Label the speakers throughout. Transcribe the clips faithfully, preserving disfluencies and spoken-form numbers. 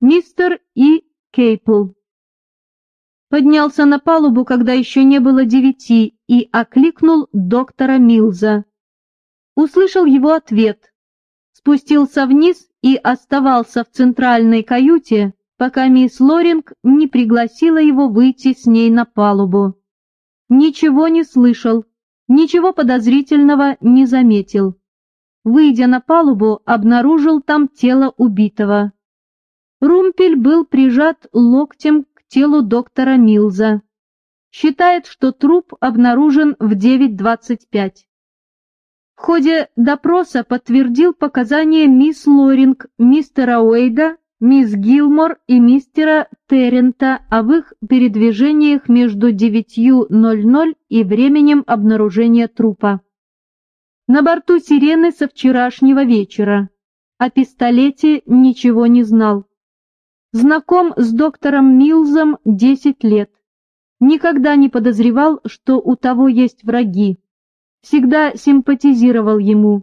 Speaker 1: Мистер И. Кейпл. Поднялся на палубу, когда еще не было девяти, и окликнул доктора Милза. Услышал его ответ, спустился вниз и оставался в центральной каюте, пока мисс Лоринг не пригласила его выйти с ней на палубу. Ничего не слышал, ничего подозрительного не заметил. Выйдя на палубу, обнаружил там тело убитого. Румпель был прижат локтем к телу доктора Милза. Считает, что труп обнаружен в девять двадцать пять. В ходе допроса подтвердил показания мисс Лоринг, мистера Уэйда, мисс Гилмор и мистера Террента об их передвижениях между девятью ноль-ноль и временем обнаружения трупа. На борту «Сирены» со вчерашнего вечера. О пистолете ничего не знал. Знаком с доктором Милзом десять лет. Никогда не подозревал, что у того есть враги. Всегда симпатизировал ему.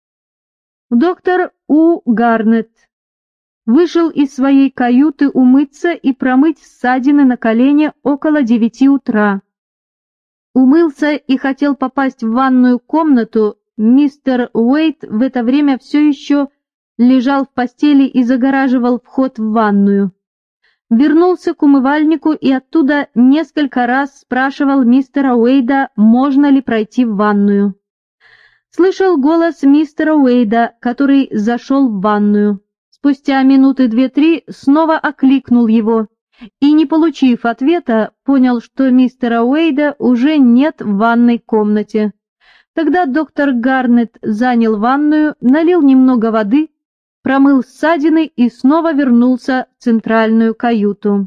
Speaker 1: Доктор У. Гарнет вышел из своей каюты умыться и промыть ссадины на колене около девяти утра. Умылся и хотел попасть в ванную комнату. Мистер Уэйт в это время все еще лежал в постели и загораживал вход в ванную. Вернулся к умывальнику и оттуда несколько раз спрашивал мистера Уэйда, можно ли пройти в ванную. Слышал голос мистера Уэйда, который зашел в ванную. Спустя минуты две-три снова окликнул его и, не получив ответа, понял, что мистера Уэйда уже нет в ванной комнате. Тогда доктор Гарнет занял ванную, налил немного воды, промыл ссадины и снова вернулся в центральную каюту.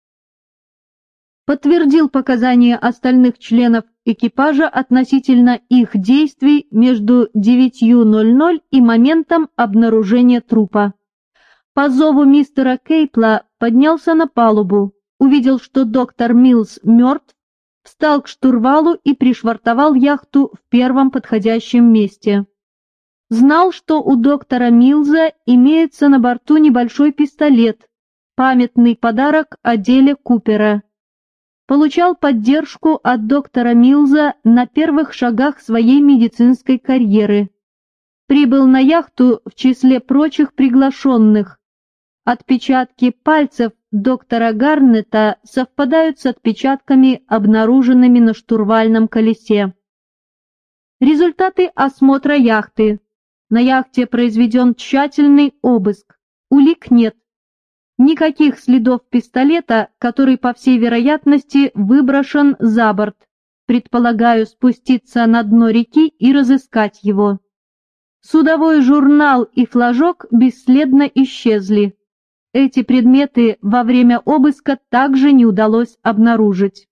Speaker 1: Подтвердил показания остальных членов экипажа относительно их действий между девятью ноль-ноль и моментом обнаружения трупа. По зову мистера Кейпла поднялся на палубу, увидел, что доктор Милз мертв, встал к штурвалу и пришвартовал яхту в первом подходящем месте. Знал, что у доктора Милза имеется на борту небольшой пистолет, памятный подарок о деле Купера. Получал поддержку от доктора Милза на первых шагах своей медицинской карьеры. Прибыл на яхту в числе прочих приглашенных. Отпечатки пальцев доктора Гарнета совпадают с отпечатками, обнаруженными на штурвальном колесе. Результаты осмотра яхты. На яхте произведен тщательный обыск. Улик нет. Никаких следов пистолета, который, по всей вероятности, выброшен за борт. Предполагаю спуститься на дно реки и разыскать его. Судовой журнал и флажок бесследно исчезли. Эти предметы во время обыска также не удалось обнаружить.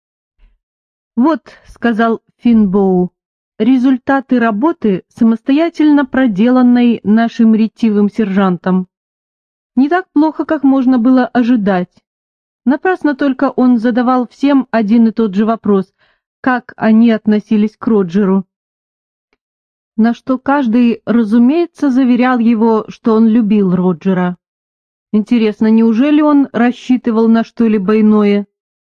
Speaker 1: «Вот», — сказал Финбоу, — «результаты работы, самостоятельно проделанной нашим ретивым сержантом. Не так плохо, как можно было ожидать. Напрасно только он задавал всем один и тот же вопрос, как они относились к Роджеру. На что каждый, разумеется, заверял его, что он любил Роджера. Интересно, неужели он рассчитывал на что-либо иное?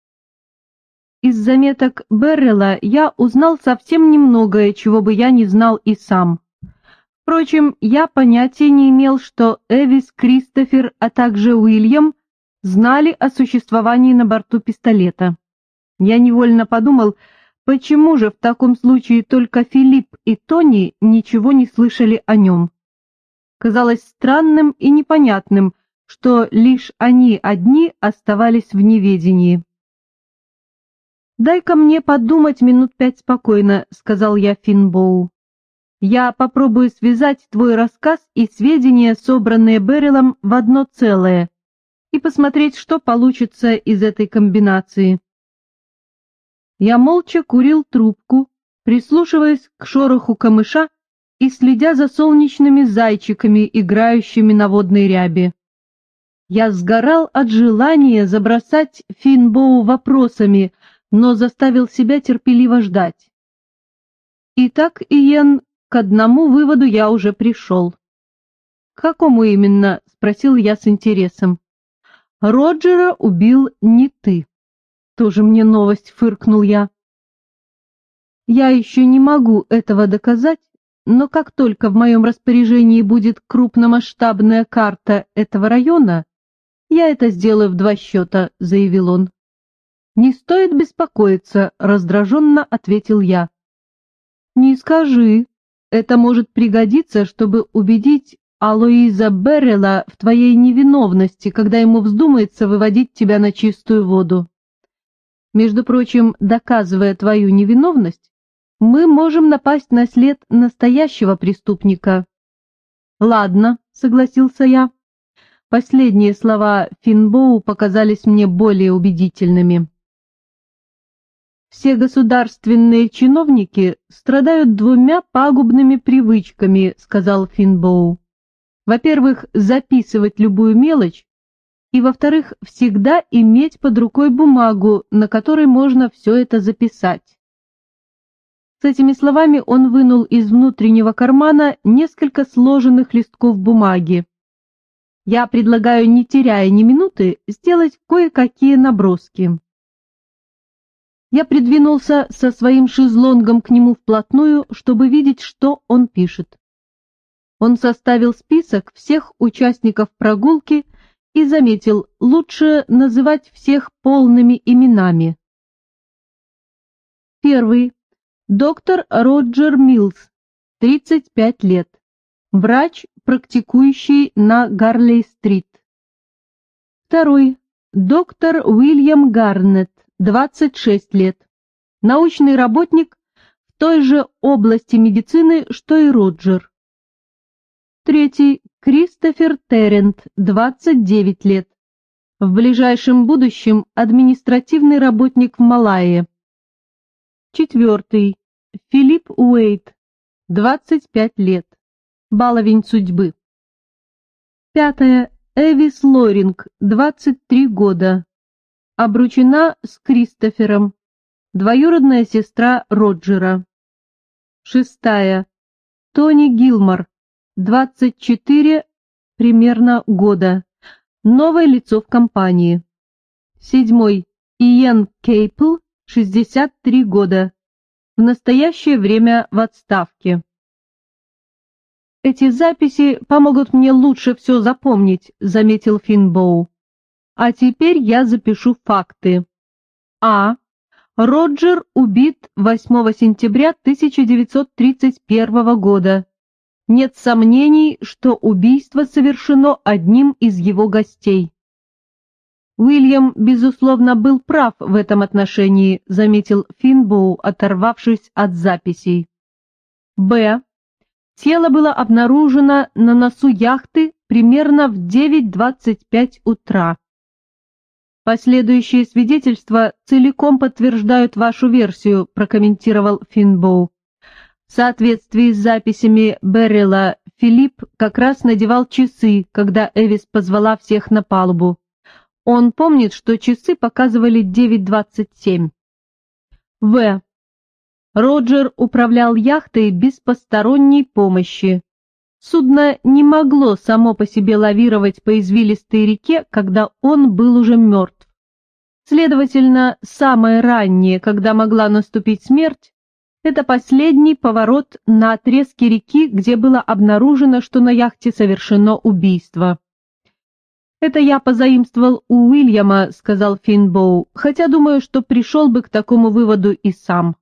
Speaker 1: Из заметок Беррелла я узнал совсем немногое, чего бы я не знал и сам. Впрочем, я понятия не имел, что Эвис, Кристофер, а также Уильям знали о существовании на борту пистолета. Я невольно подумал, почему же в таком случае только Филипп и Тони ничего не слышали о нем. Казалось странным и непонятным, что лишь они одни оставались в неведении. «Дай-ка мне подумать минут пять спокойно», — сказал я Финбоу. «Я попробую связать твой рассказ и сведения, собранные Берреллом, в одно целое, и посмотреть, что получится из этой комбинации». Я молча курил трубку, прислушиваясь к шороху камыша и следя за солнечными зайчиками, играющими на водной ряби. Я сгорал от желания забросать Финбоу вопросами, но заставил себя терпеливо ждать. Итак, Иен, к одному выводу я уже пришел. — К какому именно? — спросил я с интересом. Роджера убил не ты. Тоже мне новость, фыркнул я. Я еще не могу этого доказать, но как только в моем распоряжении будет крупномасштабная карта этого района, я это сделаю в два счета, заявил он. Не стоит беспокоиться, раздраженно ответил я. Не скажи, это может пригодиться, чтобы убедить Алоиза Беррела в твоей невиновности, когда ему вздумается выводить тебя на чистую воду. Между прочим, доказывая твою невиновность, мы можем напасть на след настоящего преступника. Ладно, согласился я. Последние слова Финбоу показались мне более убедительными. Все государственные чиновники страдают двумя пагубными привычками, сказал Финбоу. Во-первых, записывать любую мелочь, и, во-вторых, всегда иметь под рукой бумагу, на которой можно все это записать. С этими словами он вынул из внутреннего кармана несколько сложенных листков бумаги. Я предлагаю, не теряя ни минуты, сделать кое-какие наброски. Я придвинулся со своим шезлонгом к нему вплотную, чтобы видеть, что он пишет. Он составил список всех участников прогулки и заметил, лучше называть всех полными именами. Первый. Доктор Роджер Милс, тридцать пять лет. Врач, практикующий на Гарлей-стрит. Второй. Доктор Уильям Гарнетт, двадцать шесть лет. Научный работник в той же области медицины, что и Роджер. Третий. Кристофер Террент, двадцать девять лет. В ближайшем будущем административный работник в Малайе. Четвертый. Филипп Уэйт, двадцать пять лет. Баловень судьбы. Пятое. Эвис Лоринг, двадцать три года. Обручена с Кристофером, двоюродная сестра Роджера. Шестая. Тони Гилмор, двадцать четыре примерно года. Новое лицо в компании. Седьмой. Иэн Кейпл, шестьдесят три года. В настоящее время в отставке. Эти записи помогут мне лучше все запомнить, заметил Финбоу. А теперь я запишу факты. А. Роджер убит восьмого сентября тысяча девятьсот тридцать первого года. Нет сомнений, что убийство совершено одним из его гостей. Уильям, безусловно, был прав в этом отношении, заметил Финбоу, оторвавшись от записей. Б. Тело было обнаружено на носу яхты примерно в девять двадцать пять утра. Последующие свидетельства целиком подтверждают вашу версию, прокомментировал Финбоу. В соответствии с записями Беррела, Филипп как раз надевал часы, когда Эвис позвала всех на палубу. Он помнит, что часы показывали девять двадцать семь. В. Роджер управлял яхтой без посторонней помощи. Судно не могло само по себе лавировать по извилистой реке, когда он был уже мертв. Следовательно, самое раннее, когда могла наступить смерть, это последний поворот на отрезке реки, где было обнаружено, что на яхте совершено убийство. «Это я позаимствовал у Уильяма», — сказал Финбоу, «хотя думаю, что пришел бы к такому выводу и сам».